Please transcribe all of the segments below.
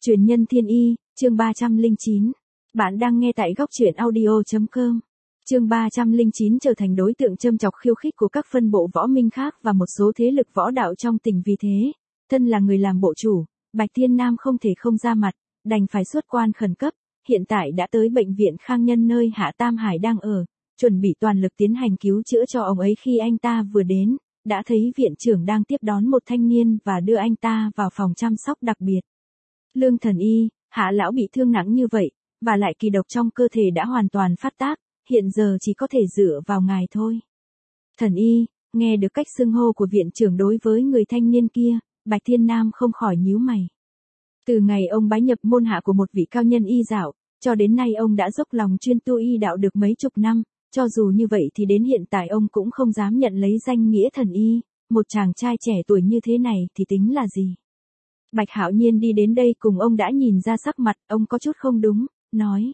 Truyền nhân thiên y, chương 309. Bạn đang nghe tại góc truyện audio.com. Chương 309 trở thành đối tượng châm chọc khiêu khích của các phân bộ võ minh khác và một số thế lực võ đạo trong tỉnh, vì thế, thân là người làm bộ chủ, Bạch Thiên Nam không thể không ra mặt, đành phải xuất quan khẩn cấp, hiện tại đã tới bệnh viện Khang Nhân nơi Hạ Tam Hải đang ở, chuẩn bị toàn lực tiến hành cứu chữa cho ông ấy. Khi anh ta vừa đến, đã thấy viện trưởng đang tiếp đón một thanh niên và đưa anh ta vào phòng chăm sóc đặc biệt. Lương thần y, Hạ lão bị thương nặng như vậy, và lại kỳ độc trong cơ thể đã hoàn toàn phát tác, hiện giờ chỉ có thể dựa vào ngài thôi. Thần y, nghe được cách xưng hô của viện trưởng đối với người thanh niên kia, Bạch Thiên Nam không khỏi nhíu mày. Từ ngày ông bái nhập môn hạ của một vị cao nhân y dạo, cho đến nay ông đã dốc lòng chuyên tu y đạo được mấy chục năm, cho dù như vậy thì đến hiện tại ông cũng không dám nhận lấy danh nghĩa thần y, một chàng trai trẻ tuổi như thế này thì tính là gì. Bạch Hạo Nhiên đi đến đây cùng ông đã nhìn ra sắc mặt, ông có chút không đúng, nói.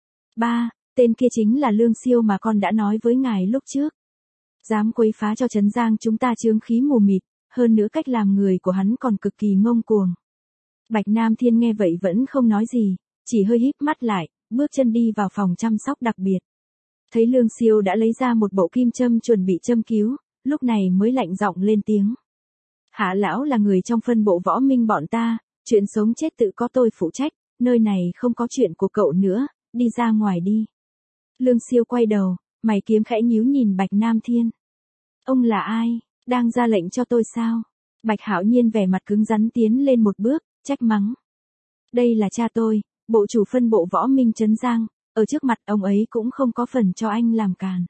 Ba, tên kia chính là Lương Siêu mà con đã nói với ngài lúc trước. Dám quấy phá cho Trấn Giang chúng ta chướng khí mù mịt, hơn nữa cách làm người của hắn còn cực kỳ ngông cuồng. Bạch Nam Thiên nghe vậy vẫn không nói gì, chỉ hơi híp mắt lại, bước chân đi vào phòng chăm sóc đặc biệt. Thấy Lương Siêu đã lấy ra một bộ kim châm chuẩn bị châm cứu, lúc này mới lạnh giọng lên tiếng. Hạ lão là người trong phân bộ võ minh bọn ta, chuyện sống chết tự có tôi phụ trách, nơi này không có chuyện của cậu nữa, đi ra ngoài đi. Lương Siêu quay đầu, mày kiếm khẽ nhíu nhìn Bạch Nam Thiên. Ông là ai, đang ra lệnh cho tôi sao? Bạch Hạo Nhiên vẻ mặt cứng rắn tiến lên một bước, trách mắng. Đây là cha tôi, bộ chủ phân bộ võ minh Trấn Giang, ở trước mặt ông ấy cũng không có phần cho anh làm càn.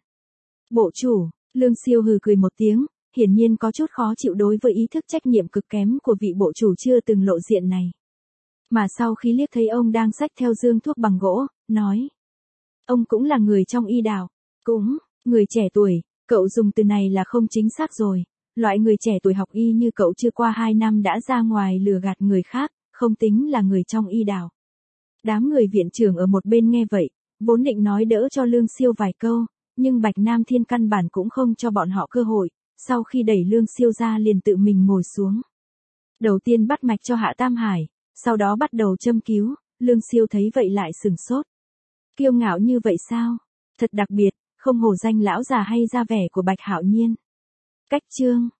Bộ chủ, Lương Siêu hừ cười một tiếng, hiển nhiên có chút khó chịu đối với ý thức trách nhiệm cực kém của vị bộ chủ chưa từng lộ diện này. Mà sau khi liếc thấy ông đang xách theo dương thuốc bằng gỗ, nói. Ông cũng là người trong y đạo, cũng, người trẻ tuổi, cậu dùng từ này là không chính xác rồi, loại người trẻ tuổi học y như cậu chưa qua 2 năm đã ra ngoài lừa gạt người khác, không tính là người trong y đạo. Đám người viện trưởng ở một bên nghe vậy, vốn định nói đỡ cho Lương Siêu vài câu, nhưng Bạch Nam Thiên căn bản cũng không cho bọn họ cơ hội, sau khi đẩy Lương Siêu ra liền tự mình ngồi xuống. Đầu tiên bắt mạch cho Hạ Tam Hải, sau đó bắt đầu châm cứu, Lương Siêu thấy vậy lại sửng sốt. Kiêu ngạo như vậy sao? Thật đặc biệt, không hổ danh lão già hay ra vẻ của Bạch Hạo Nhiên. Cách chương